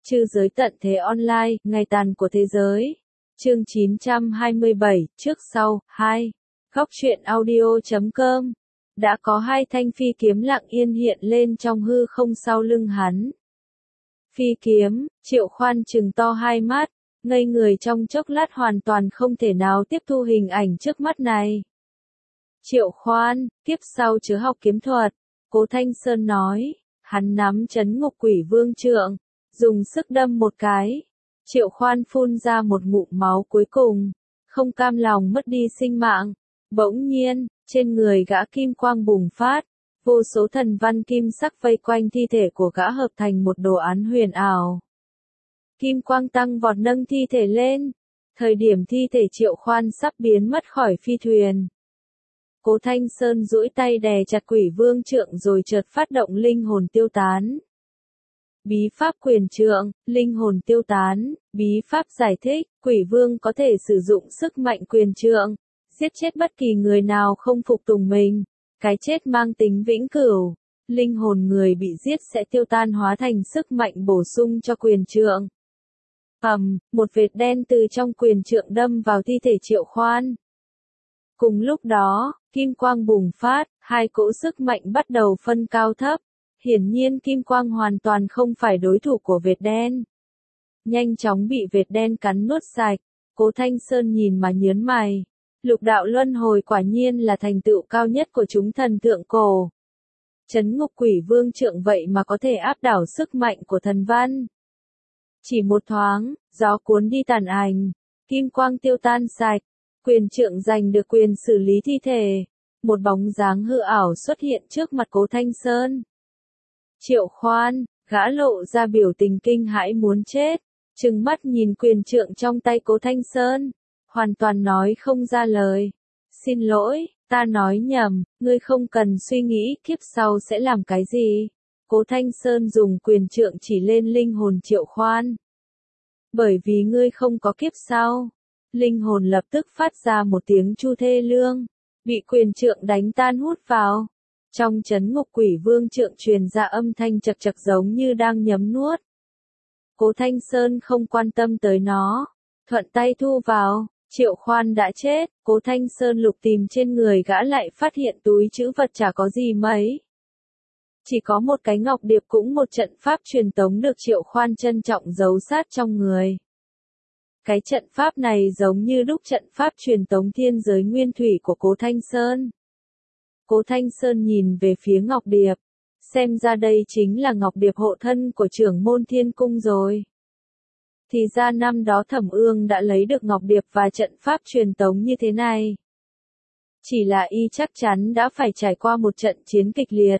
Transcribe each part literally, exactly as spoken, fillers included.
Chư giới tận thế online, ngày tàn của thế giới. Chương chín trăm hai mươi bảy, trước sau, hai. Góc truyện audio chấm com. Đã có hai thanh phi kiếm lặng yên hiện lên trong hư không sau lưng hắn. Phi kiếm, Triệu Khoan trừng to hai mắt, ngây người trong chốc lát hoàn toàn không thể nào tiếp thu hình ảnh trước mắt này. Triệu Khoan, kiếp sau chớ học kiếm thuật, Cố Thanh Sơn nói, hắn nắm chấn ngục quỷ vương trượng, dùng sức đâm một cái. Triệu Khoan phun ra một ngụm máu cuối cùng, không cam lòng mất đi sinh mạng. Bỗng nhiên, trên người gã kim quang bùng phát, vô số thần văn kim sắc vây quanh thi thể của gã hợp thành một đồ án huyền ảo. Kim quang tăng vọt nâng thi thể lên, thời điểm thi thể Triệu Khoan sắp biến mất khỏi phi thuyền. Cố Thanh Sơn duỗi tay đè chặt quỷ vương trượng rồi chợt phát động linh hồn tiêu tán. Bí pháp quyền trượng, linh hồn tiêu tán, bí pháp giải thích, quỷ vương có thể sử dụng sức mạnh quyền trượng, giết chết bất kỳ người nào không phục tùng mình. Cái chết mang tính vĩnh cửu, linh hồn người bị giết sẽ tiêu tan hóa thành sức mạnh bổ sung cho quyền trượng. Ầm, một vệt đen từ trong quyền trượng đâm vào thi thể Triệu Khoan. Cùng lúc đó, kim quang bùng phát, hai cỗ sức mạnh bắt đầu phân cao thấp. Hiển nhiên kim quang hoàn toàn không phải đối thủ của vệt đen. Nhanh chóng bị vệt đen cắn nuốt sạch, Cố Thanh Sơn nhìn mà nhớn mày. Lục đạo luân hồi quả nhiên là thành tựu cao nhất của chúng thần thượng cổ. Chấn ngục quỷ vương trượng vậy mà có thể áp đảo sức mạnh của thần văn. Chỉ một thoáng, gió cuốn đi tàn ảnh, kim quang tiêu tan sạch, quyền trượng giành được quyền xử lý thi thể. Một bóng dáng hư ảo xuất hiện trước mặt Cố Thanh Sơn. Triệu Khoan, gã lộ ra biểu tình kinh hãi muốn chết, trừng mắt nhìn quyền trượng trong tay Cố Thanh Sơn, hoàn toàn nói không ra lời. Xin lỗi, ta nói nhầm, ngươi không cần suy nghĩ kiếp sau sẽ làm cái gì. Cố Thanh Sơn dùng quyền trượng chỉ lên linh hồn Triệu Khoan. Bởi vì ngươi không có kiếp sau. Linh hồn lập tức phát ra một tiếng chu thê lương, bị quyền trượng đánh tan hút vào. Trong chấn ngục quỷ vương trượng truyền ra âm thanh chật chật giống như đang nhấm nuốt. Cố Thanh Sơn không quan tâm tới nó, thuận tay thu vào. Triệu Khoan đã chết, Cố Thanh Sơn lục tìm trên người gã lại phát hiện túi trữ vật chả có gì mấy. Chỉ có một cái ngọc điệp cũng một trận pháp truyền tống được Triệu Khoan trân trọng giấu sát trong người. Cái trận pháp này giống như đúc trận pháp truyền tống thiên giới nguyên thủy của Cố Thanh Sơn. Cố Thanh Sơn nhìn về phía ngọc điệp, xem ra đây chính là ngọc điệp hộ thân của trưởng môn thiên cung rồi. Thì ra năm đó Thẩm Ương đã lấy được ngọc điệp và trận pháp truyền tống như thế này. Chỉ là y chắc chắn đã phải trải qua một trận chiến kịch liệt.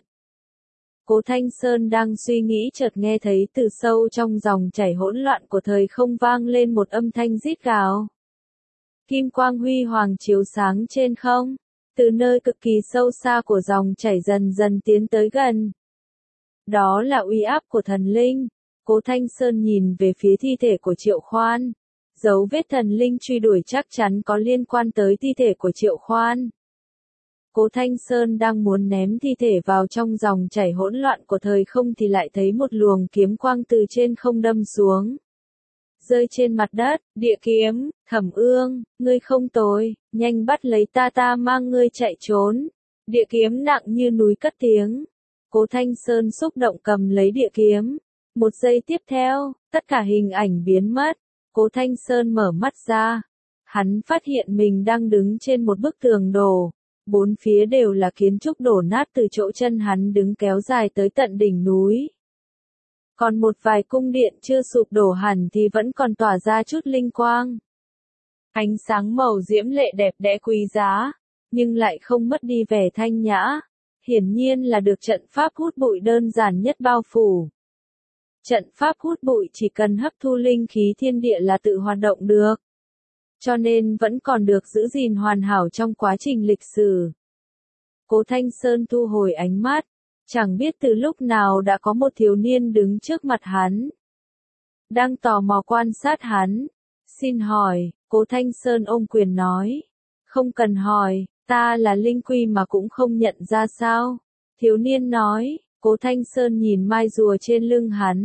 Cố Thanh Sơn đang suy nghĩ chợt nghe thấy từ sâu trong dòng chảy hỗn loạn của thời không vang lên một âm thanh rít gào. Kim quang huy hoàng chiếu sáng trên không, từ nơi cực kỳ sâu xa của dòng chảy dần dần tiến tới gần. Đó là uy áp của thần linh. Cố Thanh Sơn nhìn về phía thi thể của Triệu Khoan. Dấu vết thần linh truy đuổi chắc chắn có liên quan tới thi thể của Triệu Khoan. Cố Thanh Sơn đang muốn ném thi thể vào trong dòng chảy hỗn loạn của thời không thì lại thấy một luồng kiếm quang từ trên không đâm xuống. Rơi trên mặt đất, địa kiếm, Thẩm Ương, ngươi không tồi, nhanh bắt lấy ta ta mang ngươi chạy trốn. Địa kiếm nặng như núi cất tiếng. Cố Thanh Sơn xúc động cầm lấy địa kiếm. Một giây tiếp theo, tất cả hình ảnh biến mất. Cố Thanh Sơn mở mắt ra. Hắn phát hiện mình đang đứng trên một bức tường đổ. Bốn phía đều là kiến trúc đổ nát từ chỗ chân hắn đứng kéo dài tới tận đỉnh núi. Còn một vài cung điện chưa sụp đổ hẳn thì vẫn còn tỏa ra chút linh quang. Ánh sáng màu diễm lệ đẹp đẽ quý giá, nhưng lại không mất đi vẻ thanh nhã. Hiển nhiên là được trận pháp hút bụi đơn giản nhất bao phủ. Trận pháp hút bụi chỉ cần hấp thu linh khí thiên địa là tự hoạt động được. Cho nên vẫn còn được giữ gìn hoàn hảo trong quá trình lịch sử. Cố Thanh Sơn thu hồi ánh mắt. Chẳng biết từ lúc nào đã có một thiếu niên đứng trước mặt hắn. Đang tò mò quan sát hắn. Xin hỏi, Cố Thanh Sơn ôm quyền nói. Không cần hỏi, ta là linh quy mà cũng không nhận ra sao. Thiếu niên nói, Cố Thanh Sơn nhìn mai rùa trên lưng hắn.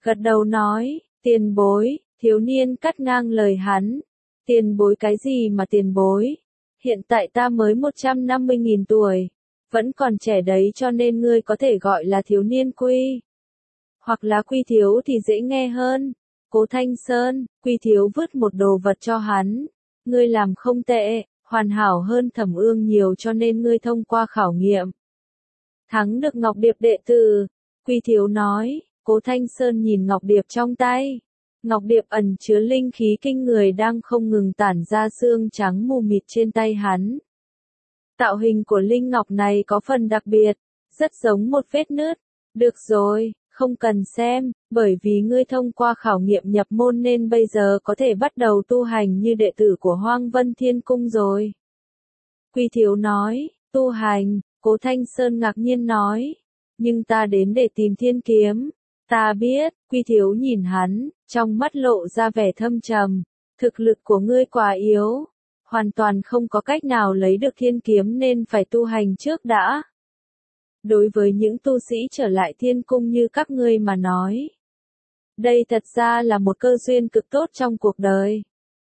gật đầu nói, tiền bối, thiếu niên cắt ngang lời hắn. Tiền bối cái gì mà tiền bối? Hiện tại ta mới một trăm năm mươi nghìn tuổi, vẫn còn trẻ đấy cho nên ngươi có thể gọi là thiếu niên Quy. Hoặc là Quy thiếu thì dễ nghe hơn. Cố Thanh Sơn, Quy thiếu vứt một đồ vật cho hắn. Ngươi làm không tệ, hoàn hảo hơn Thẩm Ương nhiều cho nên ngươi thông qua khảo nghiệm. Thắng được Ngọc Điệp đệ tử. Quy thiếu nói, Cố Thanh Sơn nhìn Ngọc Điệp trong tay. Ngọc Điệp ẩn chứa linh khí kinh người đang không ngừng tản ra xương trắng mù mịt trên tay hắn. Tạo hình của linh ngọc này có phần đặc biệt, rất giống một vết nứt. Được rồi, không cần xem, bởi vì ngươi thông qua khảo nghiệm nhập môn nên bây giờ có thể bắt đầu tu hành như đệ tử của Hoang Vân Thiên Cung rồi. Quy thiếu nói, tu hành, Cố Thanh Sơn ngạc nhiên nói, nhưng ta đến để tìm thiên kiếm. Ta biết, Quy thiếu nhìn hắn, trong mắt lộ ra vẻ thâm trầm, thực lực của ngươi quá yếu, hoàn toàn không có cách nào lấy được thiên kiếm nên phải tu hành trước đã. Đối với những tu sĩ trở lại thiên cung như các ngươi mà nói, đây thật ra là một cơ duyên cực tốt trong cuộc đời.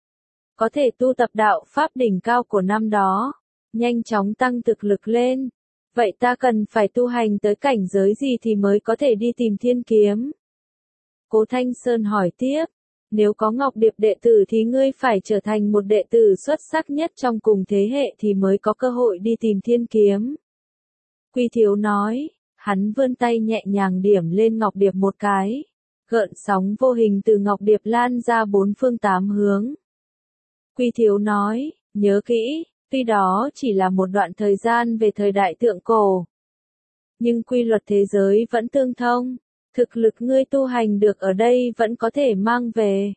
Có thể tu tập đạo pháp đỉnh cao của năm đó, nhanh chóng tăng thực lực lên. Vậy ta cần phải tu hành tới cảnh giới gì thì mới có thể đi tìm thiên kiếm? Cố Thanh Sơn hỏi tiếp, nếu có Ngọc Điệp đệ tử thì ngươi phải trở thành một đệ tử xuất sắc nhất trong cùng thế hệ thì mới có cơ hội đi tìm thiên kiếm. Quy thiếu nói, hắn vươn tay nhẹ nhàng điểm lên Ngọc Điệp một cái. Gợn sóng vô hình từ Ngọc Điệp lan ra bốn phương tám hướng. Quy thiếu nói, nhớ kỹ, tuy đó chỉ là một đoạn thời gian về thời đại thượng cổ. Nhưng quy luật thế giới vẫn tương thông, thực lực ngươi tu hành được ở đây vẫn có thể mang về.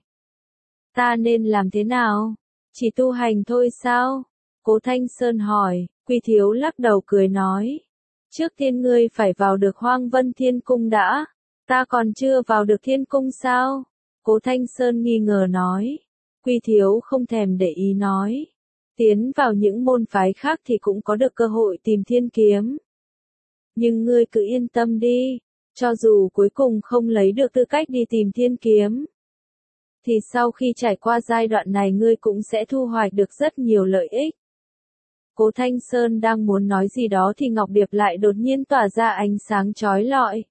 Ta nên làm thế nào? Chỉ tu hành thôi sao? Cố Thanh Sơn hỏi, Quy thiếu lắc đầu cười nói. Trước tiên ngươi phải vào được Hoang Vân Thiên Cung đã. Ta còn chưa vào được thiên cung sao? Cố Thanh Sơn nghi ngờ nói. Quy thiếu không thèm để ý nói. Tiến vào những môn phái khác thì cũng có được cơ hội tìm thiên kiếm. Nhưng ngươi cứ yên tâm đi, cho dù cuối cùng không lấy được tư cách đi tìm thiên kiếm, thì sau khi trải qua giai đoạn này ngươi cũng sẽ thu hoạch được rất nhiều lợi ích. Cố Thanh Sơn đang muốn nói gì đó thì Ngọc Điệp lại đột nhiên tỏa ra ánh sáng chói lọi.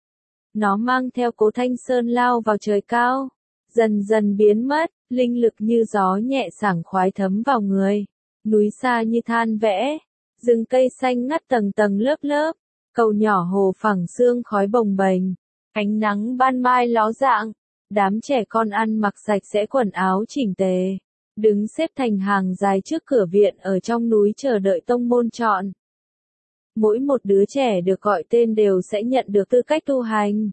Nó mang theo Cố Thanh Sơn lao vào trời cao, dần dần biến mất, linh lực như gió nhẹ sảng khoái thấm vào người, núi xa như than vẽ, rừng cây xanh ngắt tầng tầng lớp lớp, cầu nhỏ hồ phẳng sương khói bồng bềnh, ánh nắng ban mai ló dạng, đám trẻ con ăn mặc sạch sẽ quần áo chỉnh tề, đứng xếp thành hàng dài trước cửa viện ở trong núi chờ đợi tông môn chọn. Mỗi một đứa trẻ được gọi tên đều sẽ nhận được tư cách tu hành.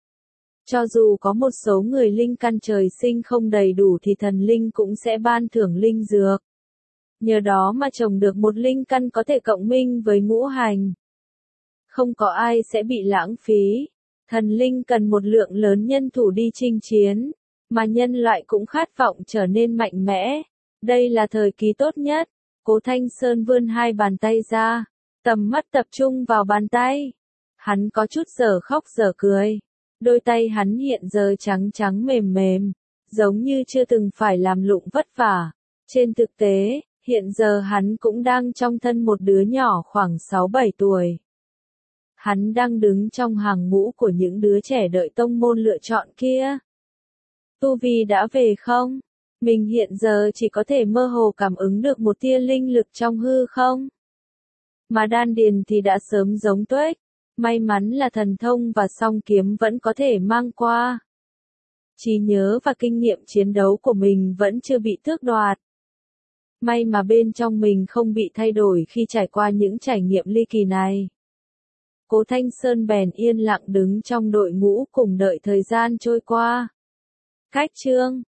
Cho dù có một số người linh căn trời sinh không đầy đủ thì thần linh cũng sẽ ban thưởng linh dược. Nhờ đó mà trồng được một linh căn có thể cộng minh với ngũ hành. Không có ai sẽ bị lãng phí. Thần linh cần một lượng lớn nhân thủ đi chinh chiến, mà nhân loại cũng khát vọng trở nên mạnh mẽ. Đây là thời kỳ tốt nhất. Cố Thanh Sơn vươn hai bàn tay ra, tầm mắt tập trung vào bàn tay. Hắn có chút giờ khóc giờ cười. Đôi tay hắn hiện giờ trắng trắng mềm mềm, giống như chưa từng phải làm lụng vất vả. Trên thực tế, hiện giờ hắn cũng đang trong thân một đứa nhỏ khoảng sáu bảy tuổi. Hắn đang đứng trong hàng ngũ của những đứa trẻ đợi tông môn lựa chọn kia. Tu vi đã về không? Mình hiện giờ chỉ có thể mơ hồ cảm ứng được một tia linh lực trong hư không? Mà đan điền thì đã sớm giống tuếch. May mắn là thần thông và song kiếm vẫn có thể mang qua. Trí nhớ và kinh nghiệm chiến đấu của mình vẫn chưa bị tước đoạt. May mà bên trong mình không bị thay đổi khi trải qua những trải nghiệm ly kỳ này. Cố Thanh Sơn bèn yên lặng đứng trong đội ngũ cùng đợi thời gian trôi qua. Cách chương